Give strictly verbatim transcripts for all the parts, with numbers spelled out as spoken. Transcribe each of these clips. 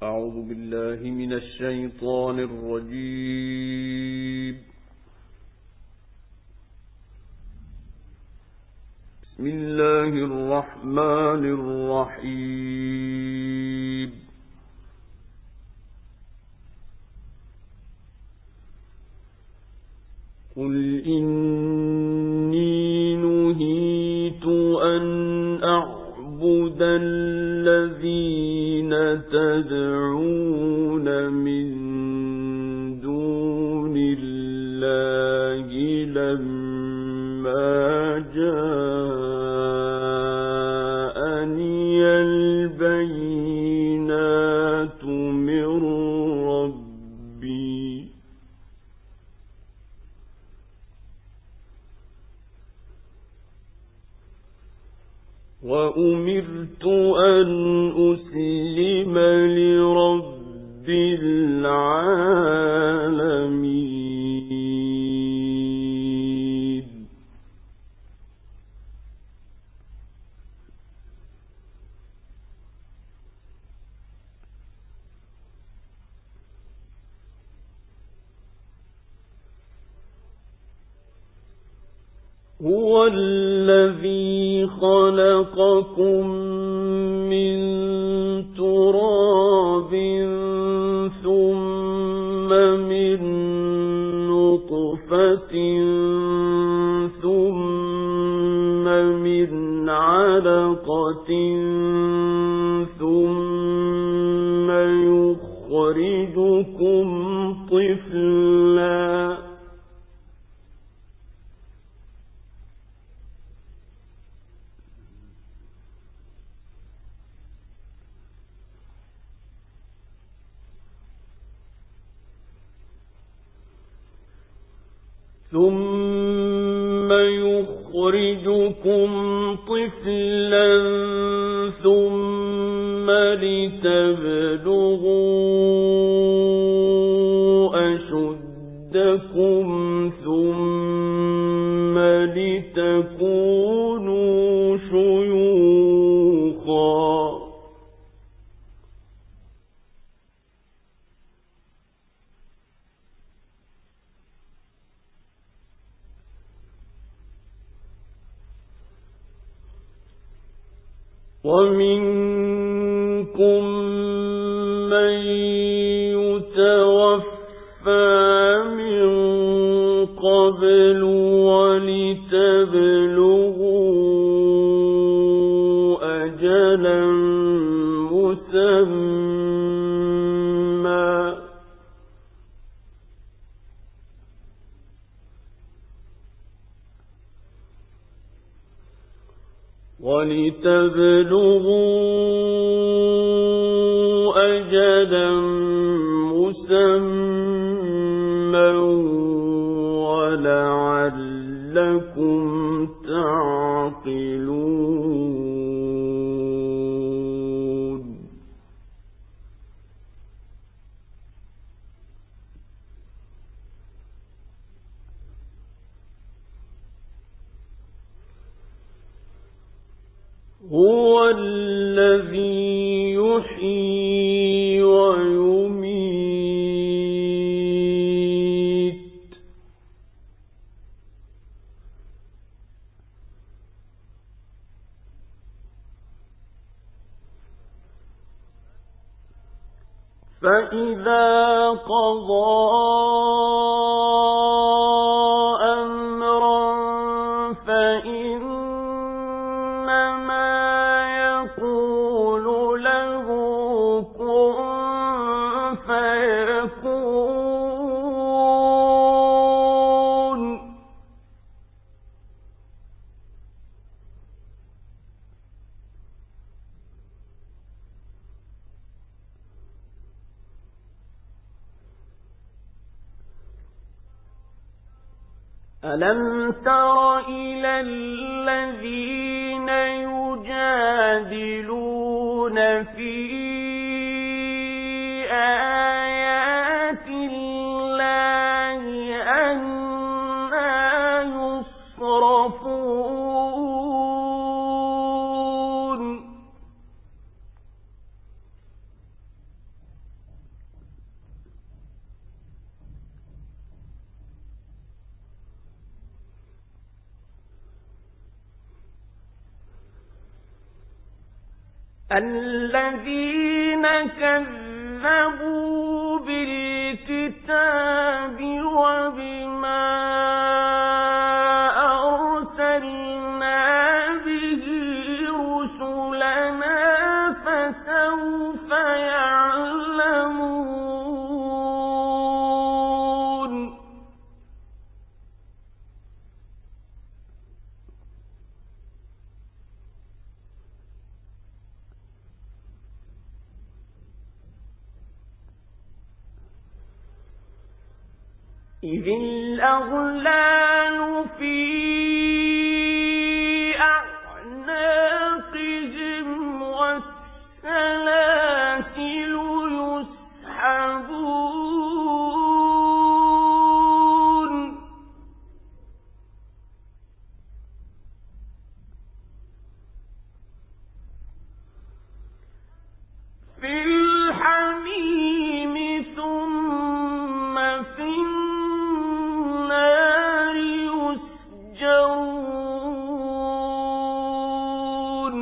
أعوذ بالله من الشيطان الرجيم. بسم الله الرحمن الرحيم. قل إني نهيت أن أعبد الذين تدعون من دون الله لما جاءني البينات من ربي وأمرت أن أسلم لرب العالمين. هو الذي خلقكم من تراب ثم من نطفة ثم من علقة ثم يخرجكم طفلا ثم يخرجكم طفلا ثم لتبلغوا أشدكم ثم لتكونوا شيوخا ومنكم من يتوفى من قبل ولتبلغوا أجلا مسمى ولتبلغوا أجلا مسمى ولعلكم تعقلون. هو الذي يحيي ويميت فإذا قضى أمرا فإنما يقول له كن فيكون. ألم تر إلى الذين يجادلون في آيات الله أنى يصرفون. الذين كذبوا بالكتاب وبما أرسلنا به رسلنا فسوف يعلمون. إذ الأغلال في أعناقهم والسلاسل يسحبون في الحميم ثم في النار يسجرون.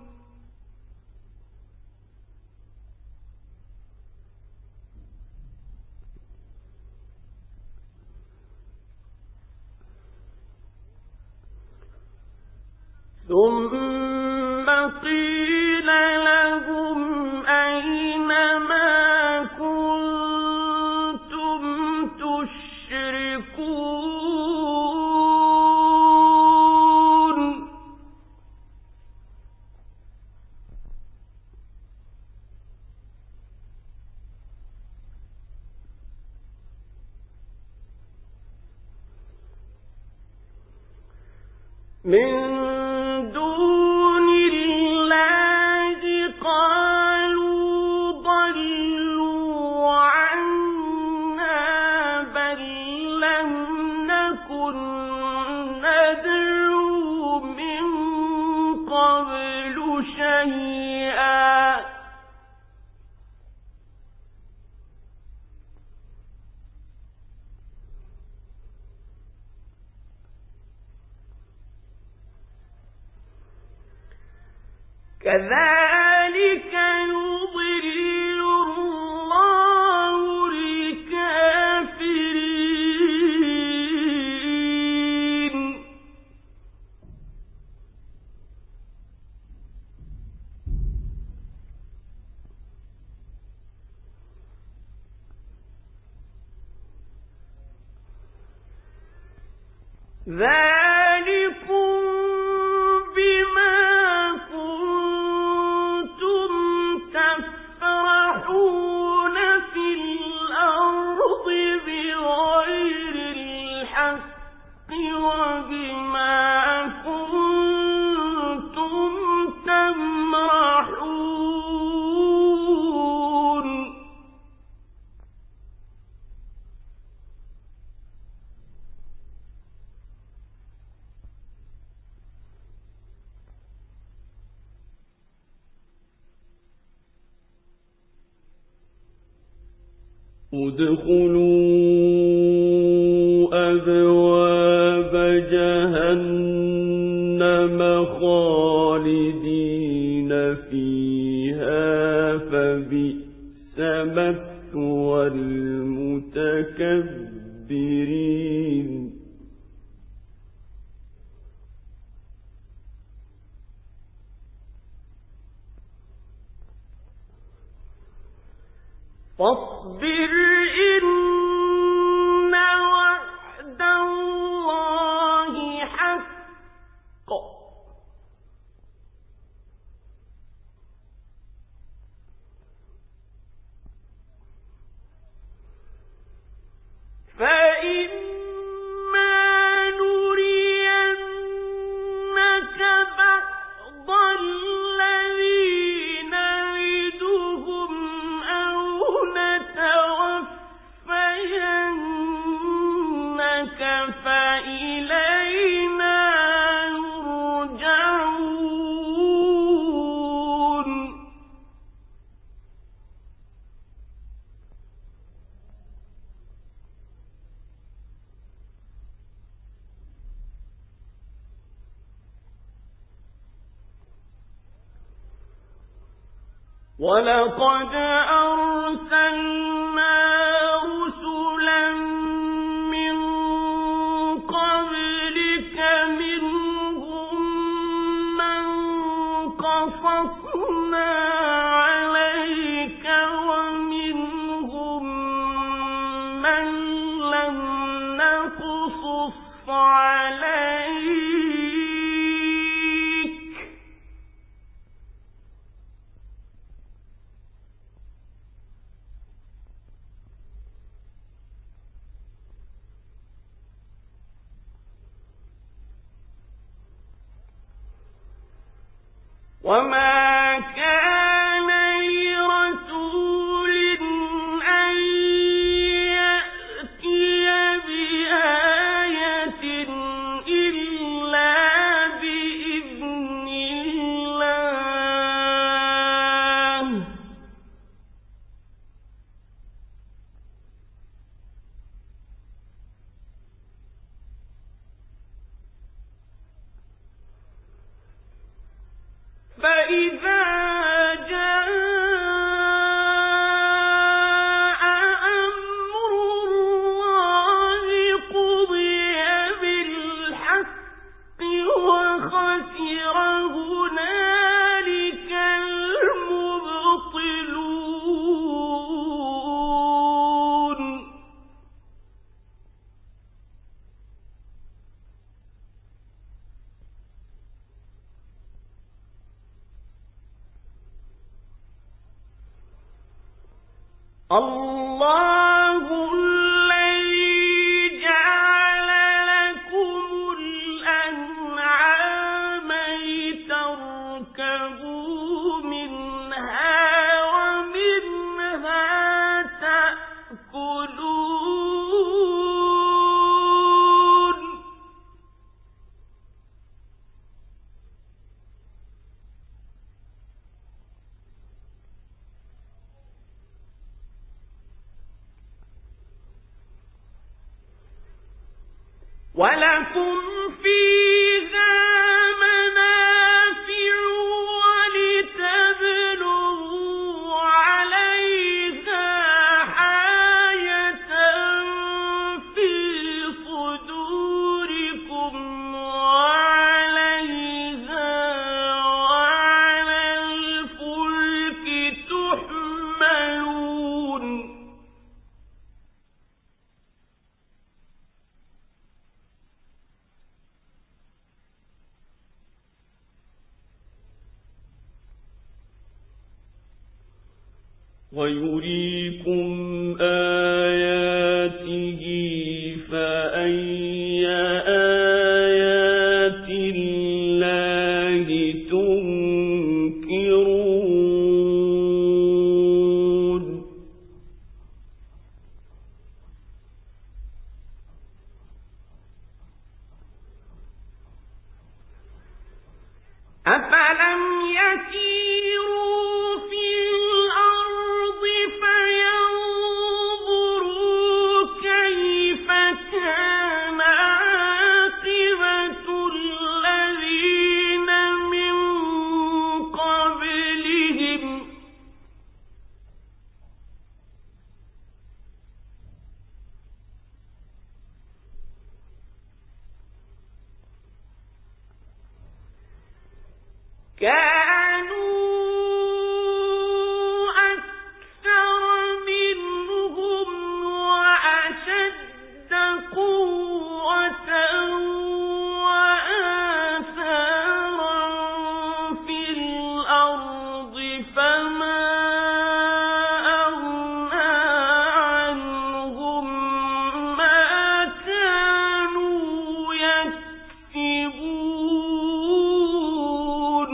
ثم قيل لهم أين ما كنتم تشركون من دون الله قالوا ضلوا عنا بل لم نكن ندعو من قبل شيئا كذلك يضل الله الكافرين. ذلكم بما كنتم تفرحون في الأرض بغير الحق وبما كنتم تمرحون. ادخلوا أبواب جهنم خالدين فيها فبئس مثوى المتكبرين. فاصبر إن وعد الله حق فإما نرينك بعض الذي نعدهم أو نتوفينك ولقد أرسلنا رسلا من قبلك منهم من قصصنا عليك ومنهم من لم نقصص عليك وما كان لرسول أن يأتي بآية إلا بإذن الله فإذا جاء أمر الله قضي بالحق وخسر هنالك المبطلون الله الذي جعل لكم الأنعام لتركبوا منها ومنها تأكلون ولكم فيها منافع ولتبلغوا عليها حاجة في صدوركم وعليها وعلى الفلك تحملون ويريكم آياته فأي آيات الله تنكرون أفلم يسيروا في الأرض فينظروا كيف كان عاقبة الذين من قبلهم كانوا أكثر منهم وأشد قوة وآثارا في الأرض فما أغنى عنهم ما كانوا يكسبون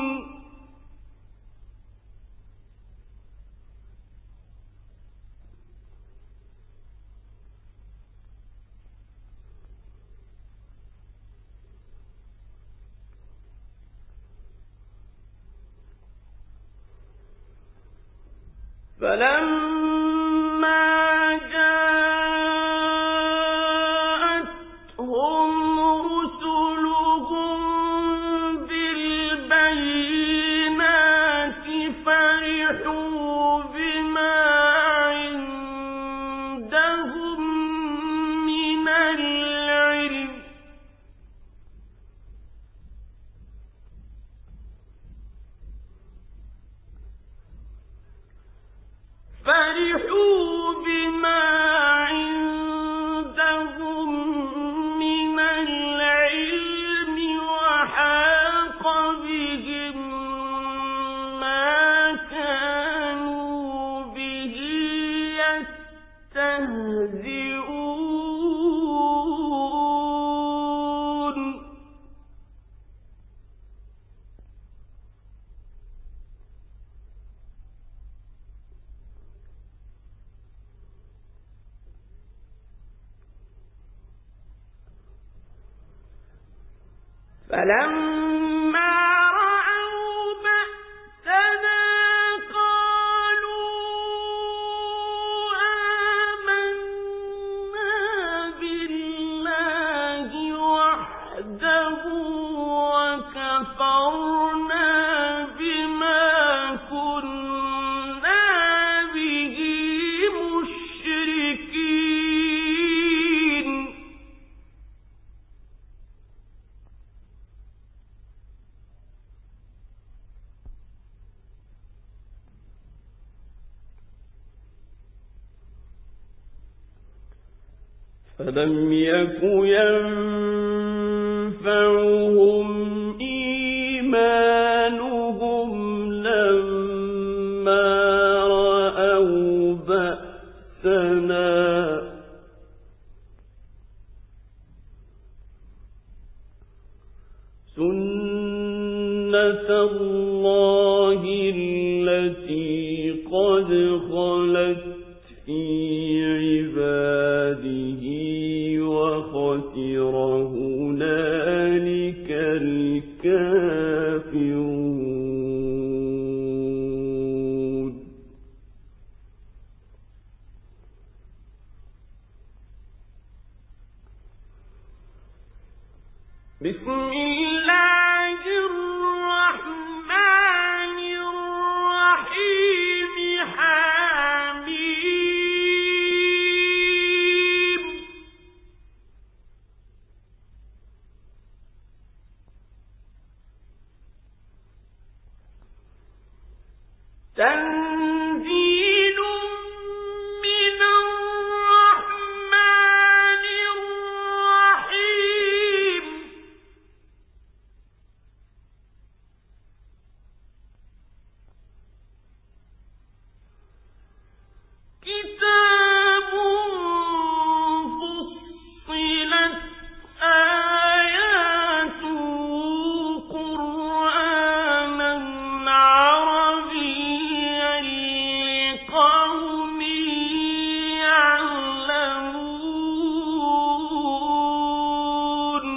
فلما جاءتهم رسلهم بالبينات فرحوا فلم يك ينفعهم إيمانهم لما رأوا بأسنا سنة الله التي قد خلت في عباده وخسر هنالك الكافرون. بسم الله الرحمن الرحيم. حميم. تنزيل من الرحمن الرحيم. كتاب فصلت آياته قرآنا عربيا لقوم يعلمون.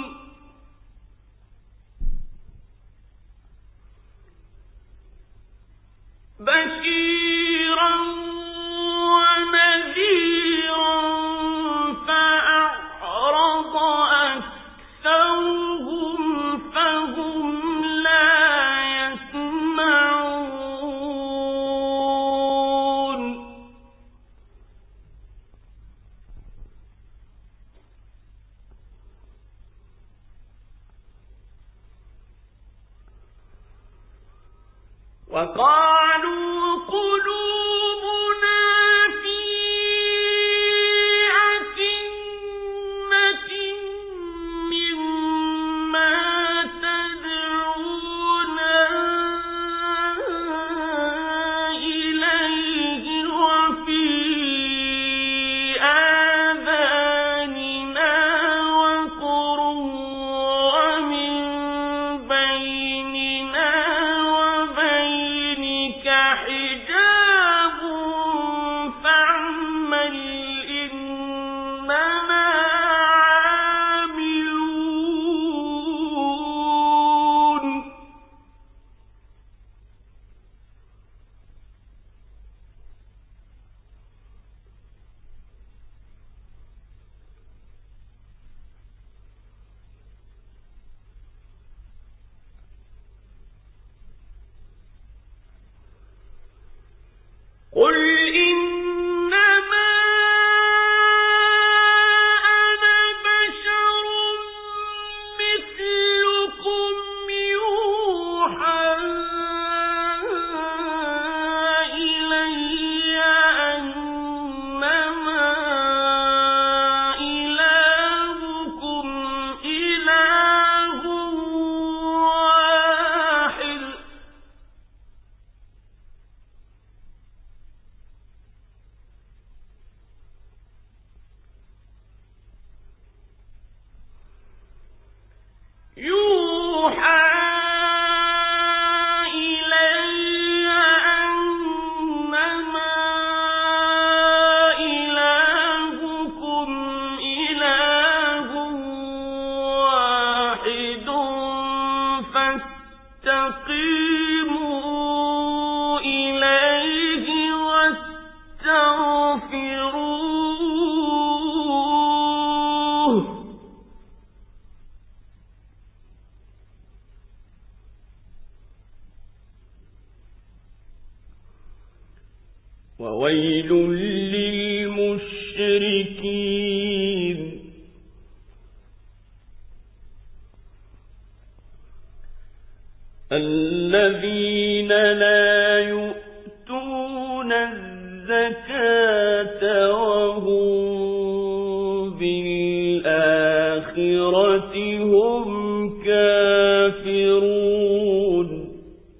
بشيرا ونذيرا فأعرض أكثرهم فهم لا يسمعون. وقالوا قلوبنا في أكنة مما تدعونا إليه وفي آذاننا وقر ومن بيننا وبينهم وويل للمشركين الذين لا يؤتون الزكاة وهم بالآخرة هم كافرون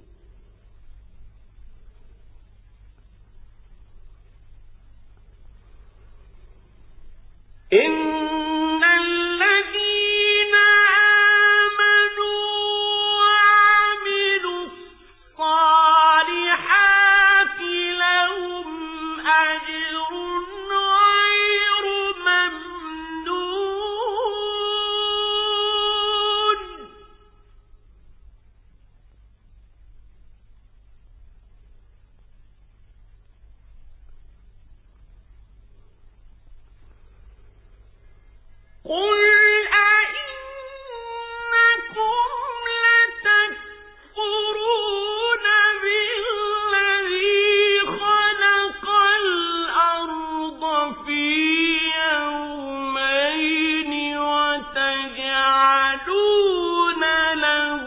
إن الذين آمنوا وعملوا الصالحات لهم أجر غير ممنون قل أئنكم لتكفرون بالذي خلق الأرض في يومين وتجعلون له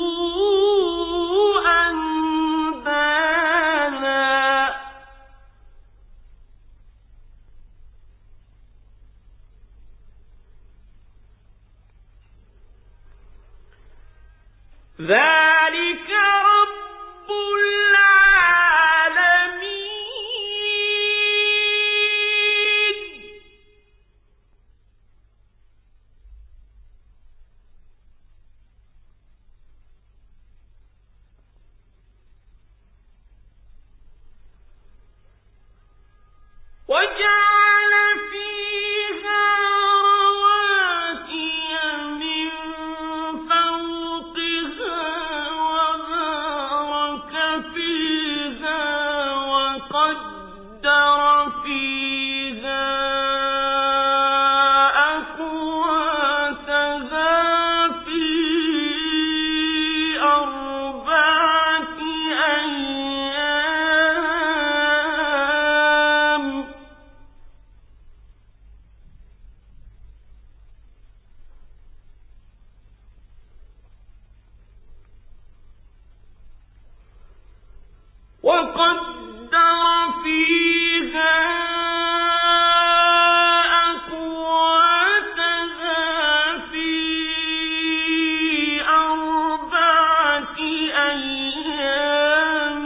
أندادا ذلك رب العالمين وجعل فيها رواسي من فوقها وبارك فيها وقدر فيها أقواتها في أربعة أيام وقدر فيها أقواتها في أربعة أيام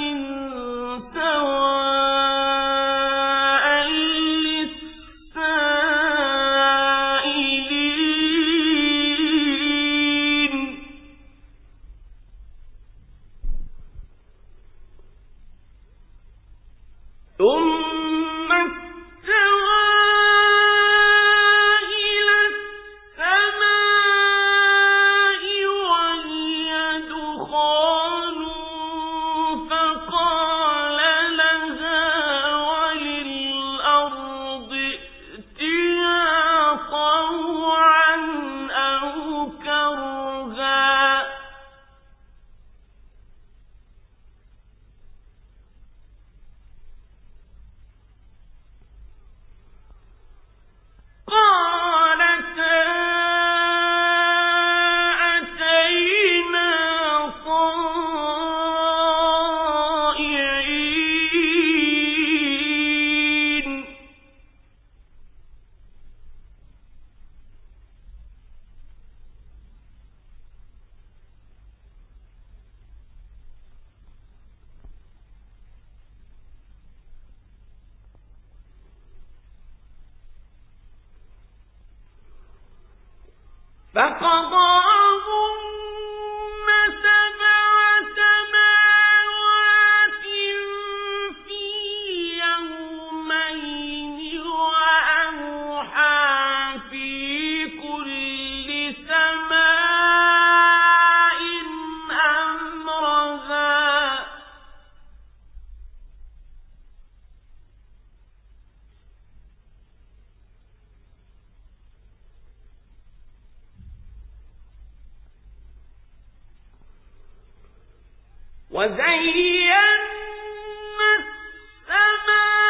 سواء للسائلين ثم استوى إلى السماء وهي دخان فقال لها وللأرض ائتيا طوعا أو كرها قالتا أتينا طائعين فقضاهن سبع سماوات في يومين وأوحى في كل سماء أمرها وزينا السماء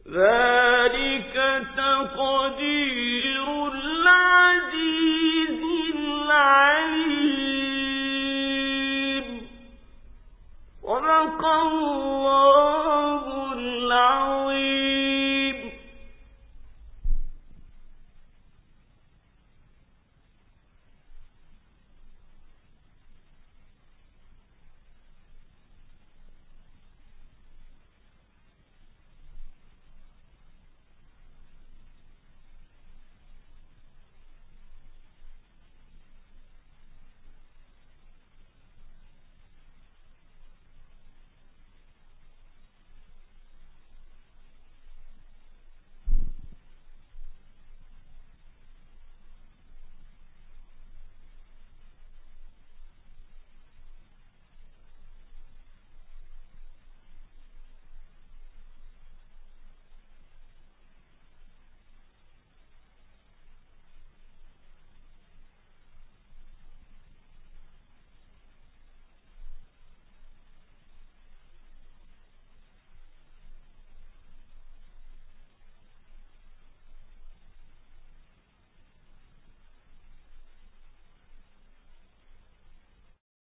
ذلك تقدير العزيز العليم. صدق الله العظيم.